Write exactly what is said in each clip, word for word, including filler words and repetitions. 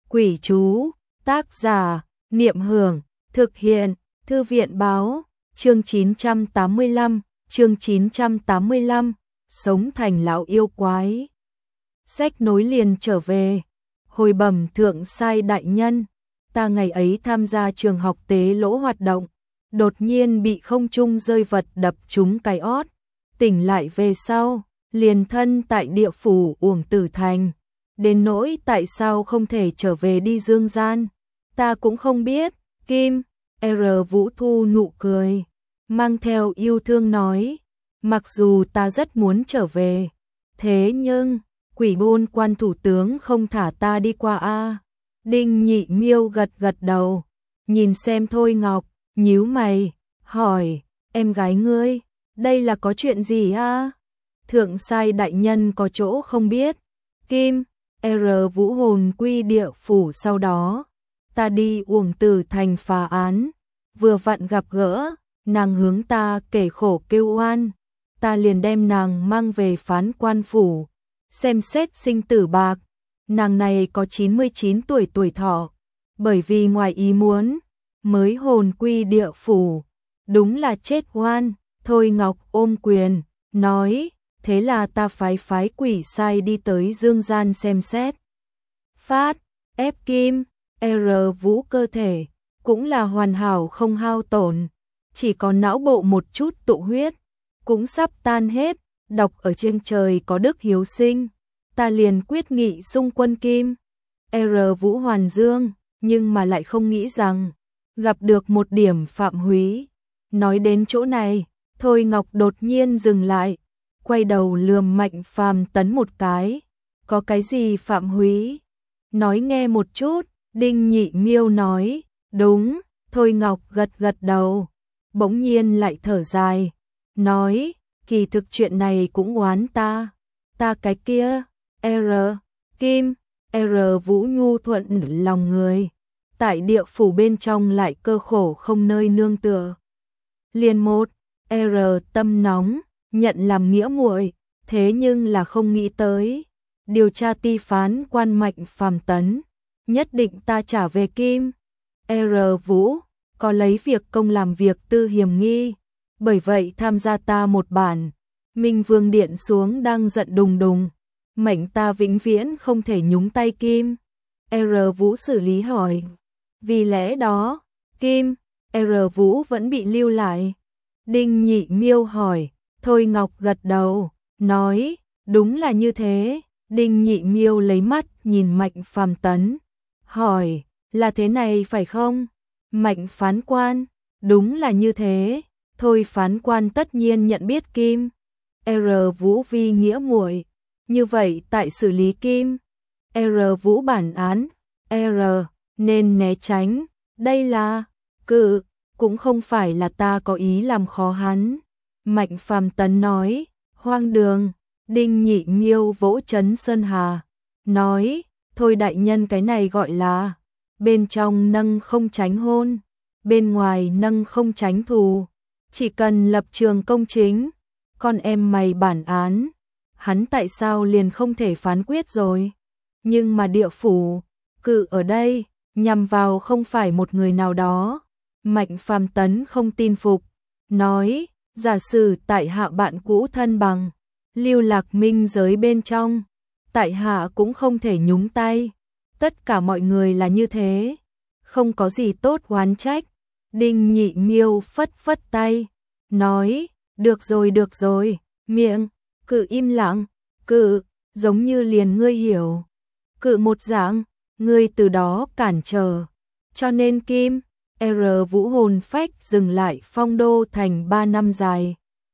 Quỷ chú, tác giả, Niệm Hưởng, thực hiện, Thư viện báo, chương chín trăm tám mươi lăm, chương chín trăm tám mươi lăm, sống thành lão yêu quái. Sách nối liền trở về, hồi bẩm thượng sai đại nhân, ta ngày ấy tham gia trường học tế lỗ hoạt động, đột nhiên bị không trung rơi vật đập trúng cái ót, tỉnh lại về sau, liền thân tại địa phủ Uổng Tử Thành. Đến nỗi tại sao không thể trở về đi dương gian, ta cũng không biết. Kim R. Vũ thu nụ cười, mang theo yêu thương nói, mặc dù ta rất muốn trở về, thế nhưng Quỷ Môn Quan thủ tướng không thả ta đi qua a. Đinh Nhị Miêu gật gật đầu, nhìn xem Thôi Ngọc, nhíu mày, hỏi, em gái ngươi, đây là có chuyện gì a? Thượng sai đại nhân có chỗ không biết. Kim R. Vũ hồn quy địa phủ, sau đó ta đi Uổng Tử Thành phá án, vừa vặn gặp gỡ, nàng hướng ta kể khổ kêu oan, ta liền đem nàng mang về phán quan phủ, xem xét sinh tử bạc. Nàng này có chín mươi chín tuổi tuổi thọ, bởi vì ngoài ý muốn, mới hồn quy địa phủ, đúng là chết oan. Thôi Ngọc ôm quyền, nói, thế là ta phái phái quỷ sai đi tới dương gian xem xét. Phát, ép Kim R. Vũ cơ thể, cũng là hoàn hảo không hao tổn, chỉ có não bộ một chút tụ huyết, cũng sắp tan hết, đọc ở trên trời có đức hiếu sinh. Ta liền quyết nghị xung quân Kim R. Vũ hoàn dương, nhưng mà lại không nghĩ rằng gặp được một điểm phạm húy. Nói đến chỗ này, Thôi Ngọc đột nhiên dừng lại, quay đầu lườm Mạnh Phàm Tấn một cái. Có cái gì phạm húy? Nói nghe một chút. Đinh Nhị Miêu nói, đúng. Thôi Ngọc gật gật đầu, bỗng nhiên lại thở dài, nói, kỳ thực chuyện này cũng oán ta. Ta cái kia R. Kim R. Vũ nhu thuận lòng người, tại địa phủ bên trong lại cơ khổ không nơi nương tựa. Liền một R. tâm nóng, nhận làm nghĩa muội, thế nhưng là không nghĩ tới, điều tra ti phán quan Mạnh Phàm Tấn, nhất định ta trả về Kim R. Vũ, có lấy việc công làm việc tư hiểm nghi, bởi vậy tham gia ta một bản. Minh Vương điện xuống đang giận đùng đùng, mệnh ta vĩnh viễn không thể nhúng tay Kim R. Vũ xử lý hỏi. Vì lẽ đó, Kim R. Vũ vẫn bị lưu lại. Đinh Nhị Miêu hỏi. Thôi Ngọc gật đầu, nói, đúng là như thế. Đinh Nhị Miêu lấy mắt nhìn Mạnh Phàm Tấn, hỏi, là thế này phải không? Mạnh phán quan, đúng là như thế. Thôi phán quan tất nhiên nhận biết Kim R. Vũ vi nghĩa muội, như vậy tại xử lý Kim R. Vũ bản án, R. nên né tránh, đây là cự, cũng không phải là ta có ý làm khó hắn. Mạnh Phàm Tấn nói, hoang đường. Đinh Nhị Miêu vỗ chấn Sơn Hà, nói, thôi đại nhân cái này gọi là, bên trong nâng không tránh hôn, bên ngoài nâng không tránh thù, chỉ cần lập trường công chính. Con em mày bản án, hắn tại sao liền không thể phán quyết rồi? Nhưng mà địa phủ, cự ở đây, nhằm vào không phải một người nào đó. Mạnh Phàm Tấn không tin phục, nói, giả sử tại hạ bạn cũ thân bằng, lưu lạc minh giới bên trong, tại hạ cũng không thể nhúng tay. Tất cả mọi người là như thế, không có gì tốt oán trách. Đinh Nhị Miêu phất phất tay, nói, được rồi được rồi, miệng, cự im lặng, cự, giống như liền ngươi hiểu. Cự một dạng, ngươi từ đó cản trở, cho nên Kim R. Vũ hồn phách dừng lại phong đô thành ba năm dài,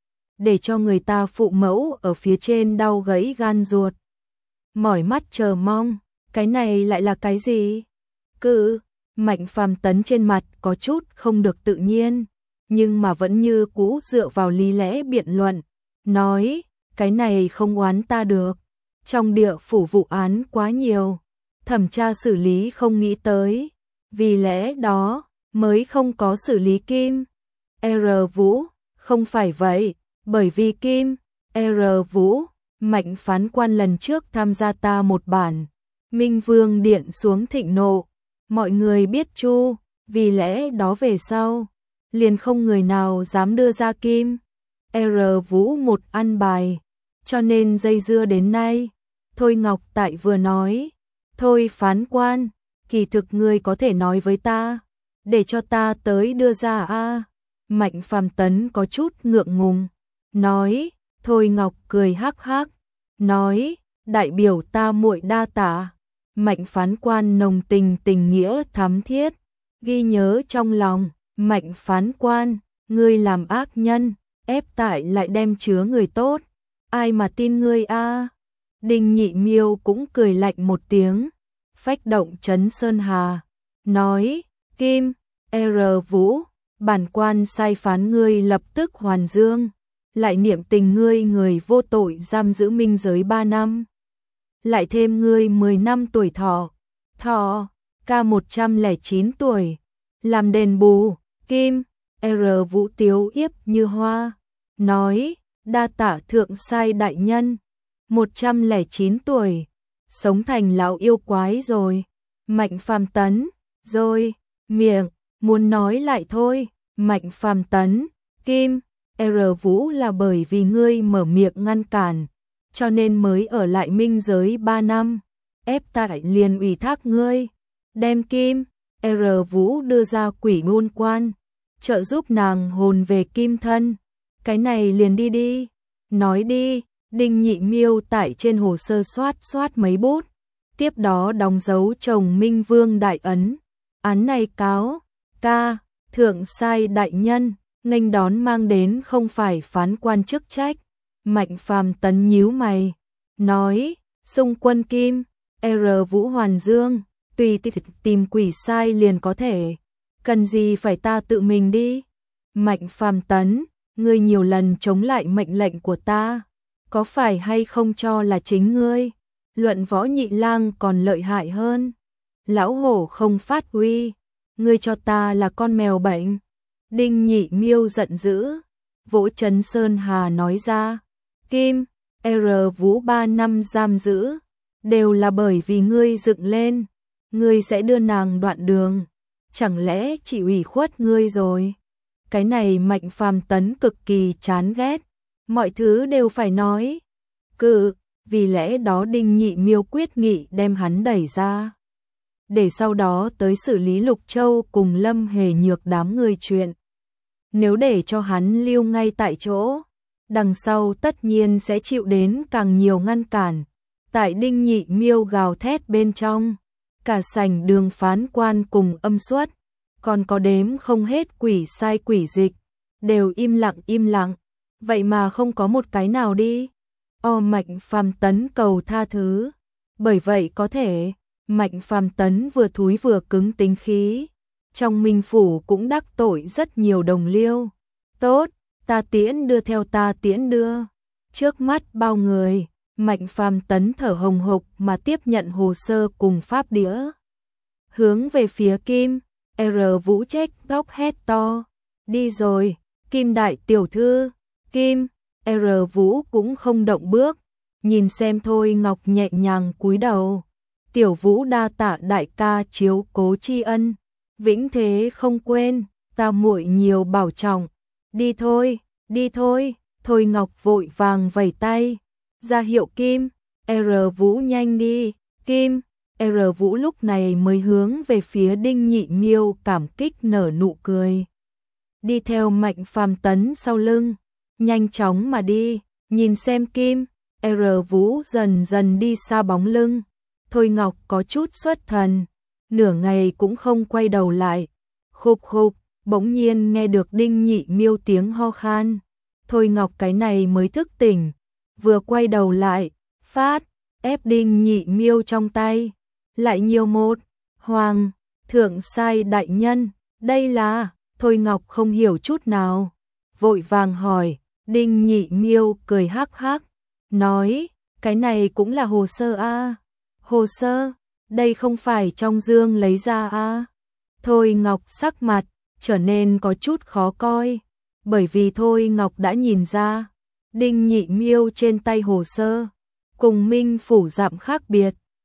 để cho người ta phụ mẫu ở phía trên đau gãy gan ruột, mỏi mắt chờ mong. Cái này lại là cái gì? Cự. Mạnh Phàm Tấn trên mặt có chút không được tự nhiên, nhưng mà vẫn như cũ dựa vào lý lẽ biện luận, nói, cái này không oán ta được. Trong địa phủ vụ án quá nhiều, thẩm tra xử lý không nghĩ tới, vì lẽ đó mới không có xử lý Kim R. Vũ. Không phải vậy, bởi vì Kim R. Vũ, Mạnh phán quan lần trước tham gia ta một bản Minh Vương điện xuống thịnh nộ, mọi người biết chu, vì lẽ đó về sau, liền không người nào dám đưa ra kim, R Vũ một ăn bài, cho nên dây dưa đến nay. Thôi Ngọc Tại vừa nói, thôi phán quan, kỳ thực ngươi có thể nói với ta, để cho ta tới đưa ra a. À. Mạnh Phàm Tấn có chút ngượng ngùng, nói, Thôi Ngọc cười hắc hắc, nói, đại biểu ta muội đa tạ. Mạnh phán quan nồng tình tình nghĩa thắm thiết, ghi nhớ trong lòng. Mạnh phán quan, ngươi làm ác nhân, ép tại lại đem chứa người tốt, ai mà tin ngươi a? À? Đinh Nhị Miêu cũng cười lạnh một tiếng, phách động trấn Sơn Hà, nói, Kim, R Vũ, bản quan sai phán ngươi lập tức hoàn dương, lại niệm tình ngươi người vô tội giam giữ minh giới ba năm, lại thêm ngươi mười năm tuổi thọ, thọ, ca một trăm lẻ chín tuổi, làm đền bù. Kim, R Vũ tiếu yếp như hoa, nói, đa tạ thượng sai đại nhân, một trăm lẻ chín tuổi, sống thành lão yêu quái rồi. Mạnh Phàm Tấn, rồi, miệng, muốn nói lại thôi. Mạnh Phàm Tấn, Kim, R Vũ là bởi vì ngươi mở miệng ngăn cản, cho nên mới ở lại minh giới ba năm, ép tại liền ủy thác ngươi, đem Kim, R Vũ đưa ra quỷ môn quan, trợ giúp nàng hồn về kim thân, cái này liền đi đi, nói đi. Đinh Nhị Miêu tại trên hồ sơ soát soát mấy bút, tiếp đó đóng dấu chồng Minh Vương đại ấn, án này cáo, ca, thượng sai đại nhân, nghênh đón mang đến không phải phán quan chức trách. Mạnh Phàm Tấn nhíu mày, nói, xung quân Kim, R Vũ hoàn dương, tùy tìm quỷ sai liền có thể, cần gì phải ta tự mình đi. Mạnh Phàm Tấn, ngươi nhiều lần chống lại mệnh lệnh của ta, có phải hay không cho là chính ngươi, luận võ nhị lang còn lợi hại hơn. Lão hổ không phát huy, ngươi cho ta là con mèo bệnh. Đinh Nhị Miêu giận dữ, vỗ trấn Sơn Hà nói ra, Kim, R Vũ ba năm giam giữ, đều là bởi vì ngươi dựng lên, ngươi sẽ đưa nàng đoạn đường, chẳng lẽ chỉ ủy khuất ngươi rồi. Cái này Mạnh Phàm Tấn cực kỳ chán ghét, mọi thứ đều phải nói. Cự, vì lẽ đó Đinh Nhị Miêu quyết nghị đem hắn đẩy ra, để sau đó tới xử lý Lục Châu cùng Lâm Hề Nhược đám người chuyện. Nếu để cho hắn lưu ngay tại chỗ, đằng sau tất nhiên sẽ chịu đến càng nhiều ngăn cản. Tại Đinh Nhị Miêu gào thét bên trong, cả sảnh đường phán quan cùng âm suất, còn có đếm không hết quỷ sai quỷ dịch, đều im lặng im lặng, vậy mà không có một cái nào đi. O Mạnh Phàm Tấn cầu tha thứ, bởi vậy có thể, Mạnh Phàm Tấn vừa thúi vừa cứng tính khí, trong minh phủ cũng đắc tội rất nhiều đồng liêu. Tốt, ta tiễn đưa theo ta tiễn đưa. Trước mắt bao người, Mạnh Phàm Tấn thở hồng hộc mà tiếp nhận hồ sơ cùng pháp đĩa. Hướng về phía Kim, R Vũ trách tóc hét to, đi rồi, Kim đại tiểu thư. Kim, R Vũ cũng không động bước, nhìn xem Thôi Ngọc nhẹ nhàng cúi đầu. Tiểu Vũ đa tạ đại ca chiếu cố tri ân, vĩnh thế không quên, ta muội nhiều bảo trọng. Đi thôi, đi thôi. Thôi Ngọc vội vàng vẩy tay, ra hiệu Kim, R Vũ nhanh đi. Kim, R Vũ lúc này mới hướng về phía Đinh Nhị Miêu cảm kích nở nụ cười, đi theo Mạnh Phàm Tấn sau lưng, nhanh chóng mà đi, nhìn xem Kim, R Vũ dần dần đi xa bóng lưng. Thôi Ngọc có chút xuất thần, nửa ngày cũng không quay đầu lại. Khục khục, bỗng nhiên nghe được Đinh Nhị Miêu tiếng ho khan. Thôi Ngọc cái này mới thức tỉnh, vừa quay đầu lại, phát, ép Đinh Nhị Miêu trong tay, lại nhiều một, Hoàng, thượng sai đại nhân, đây là. Thôi Ngọc không hiểu chút nào, vội vàng hỏi. Đinh Nhị Miêu cười hắc hắc, nói, cái này cũng là hồ sơ a. À? Hồ sơ, đây không phải trong dương lấy ra a. À? Thôi Ngọc sắc mặt trở nên có chút khó coi, bởi vì Thôi Ngọc đã nhìn ra, Đinh Nhị Miêu trên tay hồ sơ cùng Minh phủ dạm khác biệt,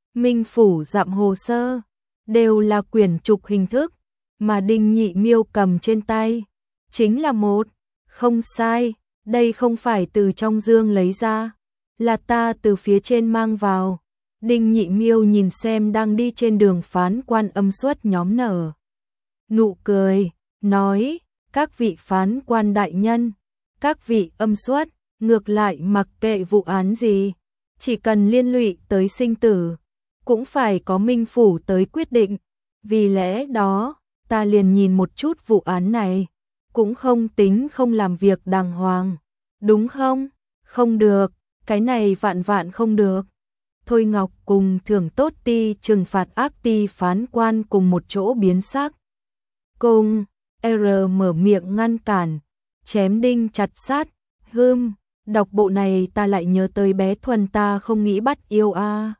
Minh phủ dặm hồ sơ, đều là quyển trục hình thức, mà Đinh Nhị Miêu cầm trên tay, chính là một, không sai, đây không phải từ trong dương lấy ra, là ta từ phía trên mang vào. Đinh Nhị Miêu nhìn xem đang đi trên đường phán quan âm xuất nhóm nở. Nụ cười, nói, các vị phán quan đại nhân, các vị âm xuất, ngược lại mặc kệ vụ án gì, chỉ cần liên lụy tới sinh tử, cũng phải có minh phủ tới quyết định, vì lẽ đó, ta liền nhìn một chút vụ án này, cũng không tính không làm việc đàng hoàng, đúng không? Không được, cái này vạn vạn không được. Thôi Ngọc cùng thưởng tốt ti trừng phạt ác ti phán quan cùng một chỗ biến sắc. Cùng, R mở miệng ngăn cản, chém đinh chặt sát, hưm, đọc bộ này ta lại nhớ tới bé Thuần ta không nghĩ bắt yêu a.